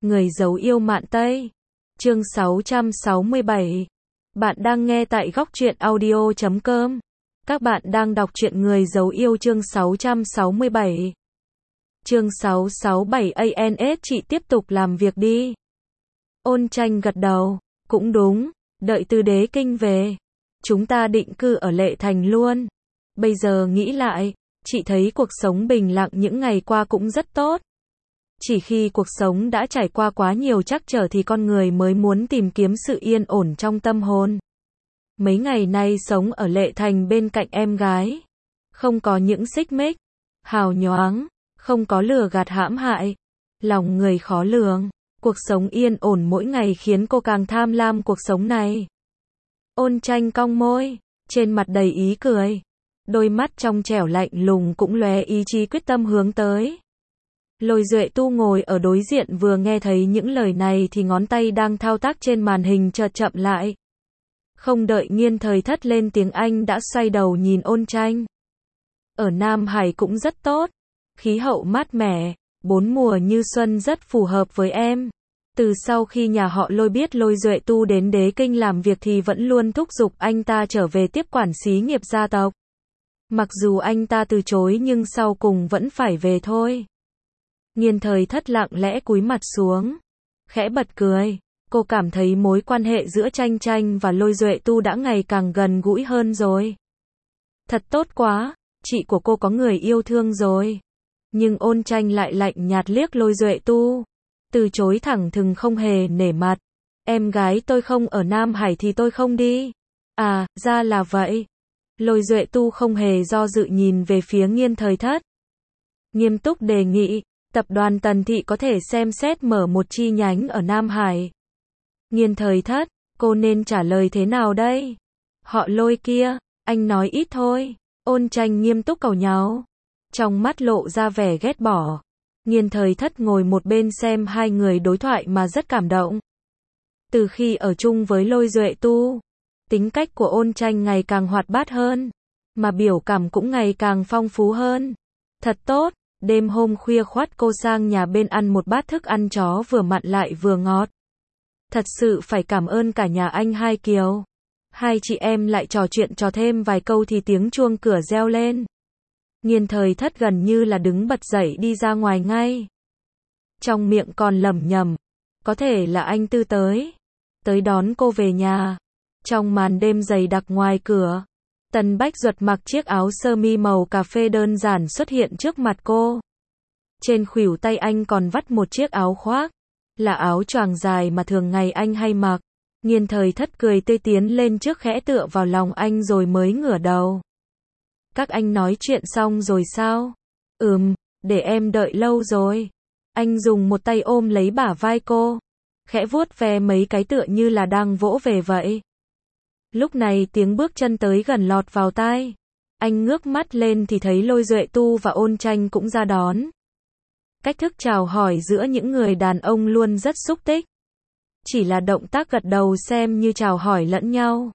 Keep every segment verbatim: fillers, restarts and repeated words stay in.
Người giấu yêu mạn Tây. Chương sáu trăm sáu mươi bảy. Bạn đang nghe tại góc truyện audio chấm com. Các bạn đang đọc truyện Người giấu yêu chương sáu trăm sáu mươi bảy. Chương sáu trăm sáu mươi bảy a en ét chị tiếp tục làm việc đi. Ôn Tranh gật đầu, cũng đúng, đợi Tư Đế Kinh về, chúng ta định cư ở Lệ Thành luôn. Bây giờ nghĩ lại, chị thấy cuộc sống bình lặng những ngày qua cũng rất tốt. Chỉ khi cuộc sống đã trải qua quá nhiều trắc trở thì con người mới muốn tìm kiếm sự yên ổn trong tâm hồn. Mấy ngày nay sống ở Lệ Thành bên cạnh em gái, không có những xích mích, hào nhoáng, không có lừa gạt hãm hại, lòng người khó lường, cuộc sống yên ổn mỗi ngày khiến cô càng tham lam cuộc sống này. Ôn Tranh cong môi, trên mặt đầy ý cười, đôi mắt trong trẻo lạnh lùng cũng lóe ý chí quyết tâm hướng tới. Lôi Duệ Tu ngồi ở đối diện vừa nghe thấy những lời này thì ngón tay đang thao tác trên màn hình chợt chậm lại. Không đợi Nghiên Thời Thất lên tiếng anh đã xoay đầu nhìn Ôn Tranh. Ở Nam Hải cũng rất tốt, khí hậu mát mẻ, bốn mùa như xuân rất phù hợp với em. Từ sau khi nhà họ Lôi biết Lôi Duệ Tu đến Đế Kinh làm việc thì vẫn luôn thúc giục anh ta trở về tiếp quản xí nghiệp gia tộc. Mặc dù anh ta từ chối nhưng sau cùng vẫn phải về thôi. Nghiên Thời Thất lặng lẽ cúi mặt xuống, khẽ bật cười, cô cảm thấy mối quan hệ giữa Tranh Tranh và Lôi Duệ Tu đã ngày càng gần gũi hơn rồi. Thật tốt quá, chị của cô có người yêu thương rồi. Nhưng Ôn Tranh lại lạnh nhạt liếc Lôi Duệ Tu, từ chối thẳng thừng không hề nể mặt. Em gái tôi không ở Nam Hải thì tôi không đi. À, ra là vậy. Lôi Duệ Tu không hề do dự nhìn về phía Nghiên Thời Thất, nghiêm túc đề nghị, tập đoàn Tần Thị có thể xem xét mở một chi nhánh ở Nam Hải. Nghiên Thời Thất, cô nên trả lời thế nào đây? Họ Lôi kia, anh nói ít thôi. Ôn Tranh nghiêm túc càu nháo, trong mắt lộ ra vẻ ghét bỏ. Nghiên Thời Thất ngồi một bên xem hai người đối thoại mà rất cảm động. Từ khi ở chung với Lôi Duệ Tu, tính cách của Ôn Tranh ngày càng hoạt bát hơn, mà biểu cảm cũng ngày càng phong phú hơn. Thật tốt. Đêm hôm khuya khoắt cô sang nhà bên ăn một bát thức ăn chó vừa mặn lại vừa ngọt. Thật sự phải cảm ơn cả nhà anh hai Kiều. Hai chị em lại trò chuyện trò thêm vài câu thì tiếng chuông cửa reo lên. Nghiên Thời Thất gần như là đứng bật dậy đi ra ngoài ngay. Trong miệng còn lẩm nhẩm, có thể là anh Tư tới, tới đón cô về nhà. Trong màn đêm dày đặc ngoài cửa, Tần Bách Duật mặc chiếc áo sơ mi màu cà phê đơn giản xuất hiện trước mặt cô. Trên khuỷu tay anh còn vắt một chiếc áo khoác, là áo choàng dài mà thường ngày anh hay mặc. Nghiên Thời Thất cười tươi tiến lên trước khẽ tựa vào lòng anh rồi mới ngửa đầu. Các anh nói chuyện xong rồi sao? Ừm, để em đợi lâu rồi. Anh dùng một tay ôm lấy bả vai cô, khẽ vuốt ve mấy cái tựa như là đang vỗ về vậy. Lúc này tiếng bước chân tới gần lọt vào tai. Anh ngước mắt lên thì thấy Lôi Duệ Tu và Ôn Tranh cũng ra đón. Cách thức chào hỏi giữa những người đàn ông luôn rất xúc tích. Chỉ là động tác gật đầu xem như chào hỏi lẫn nhau.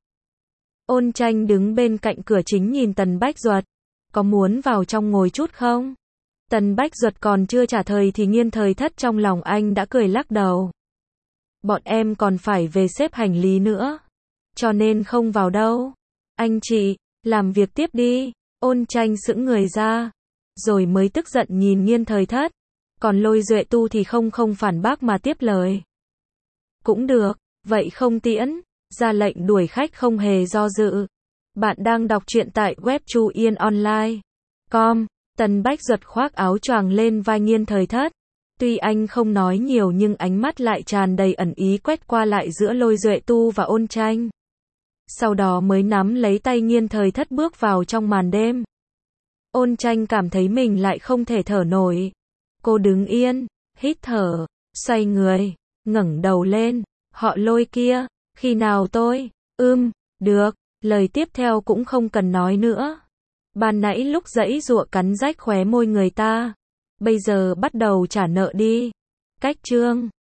Ôn Tranh đứng bên cạnh cửa chính nhìn Tần Bách Duật. Có muốn vào trong ngồi chút không? Tần Bách Duật còn chưa trả lời thì Nghiên Thời Thất trong lòng anh đã cười lắc đầu. Bọn em còn phải về xếp hành lý nữa, cho nên không vào đâu. Anh chị, làm việc tiếp đi. Ôn Tranh sững người ra, rồi mới tức giận nhìn Nghiên Thời Thất. Còn Lôi Duệ Tu thì không không phản bác mà tiếp lời. Cũng được, vậy không tiễn. Ra lệnh đuổi khách không hề do dự. Bạn đang đọc truyện tại web chu yên online chấm com. Tần Bách Duật khoác áo choàng lên vai Nghiên Thời Thất. Tuy anh không nói nhiều nhưng ánh mắt lại tràn đầy ẩn ý quét qua lại giữa Lôi Duệ Tu và Ôn Tranh. Sau đó mới nắm lấy tay Nghiên Thời Thất bước vào trong màn đêm. Ôn Tranh cảm thấy mình lại không thể thở nổi. Cô đứng yên, hít thở, xoay người, ngẩng đầu lên. Họ Lôi kia, khi nào tôi? Ưm, được, lời tiếp theo cũng không cần nói nữa. Ban nãy lúc giãy giụa cắn rách khóe môi người ta, bây giờ bắt đầu trả nợ đi. Cách chương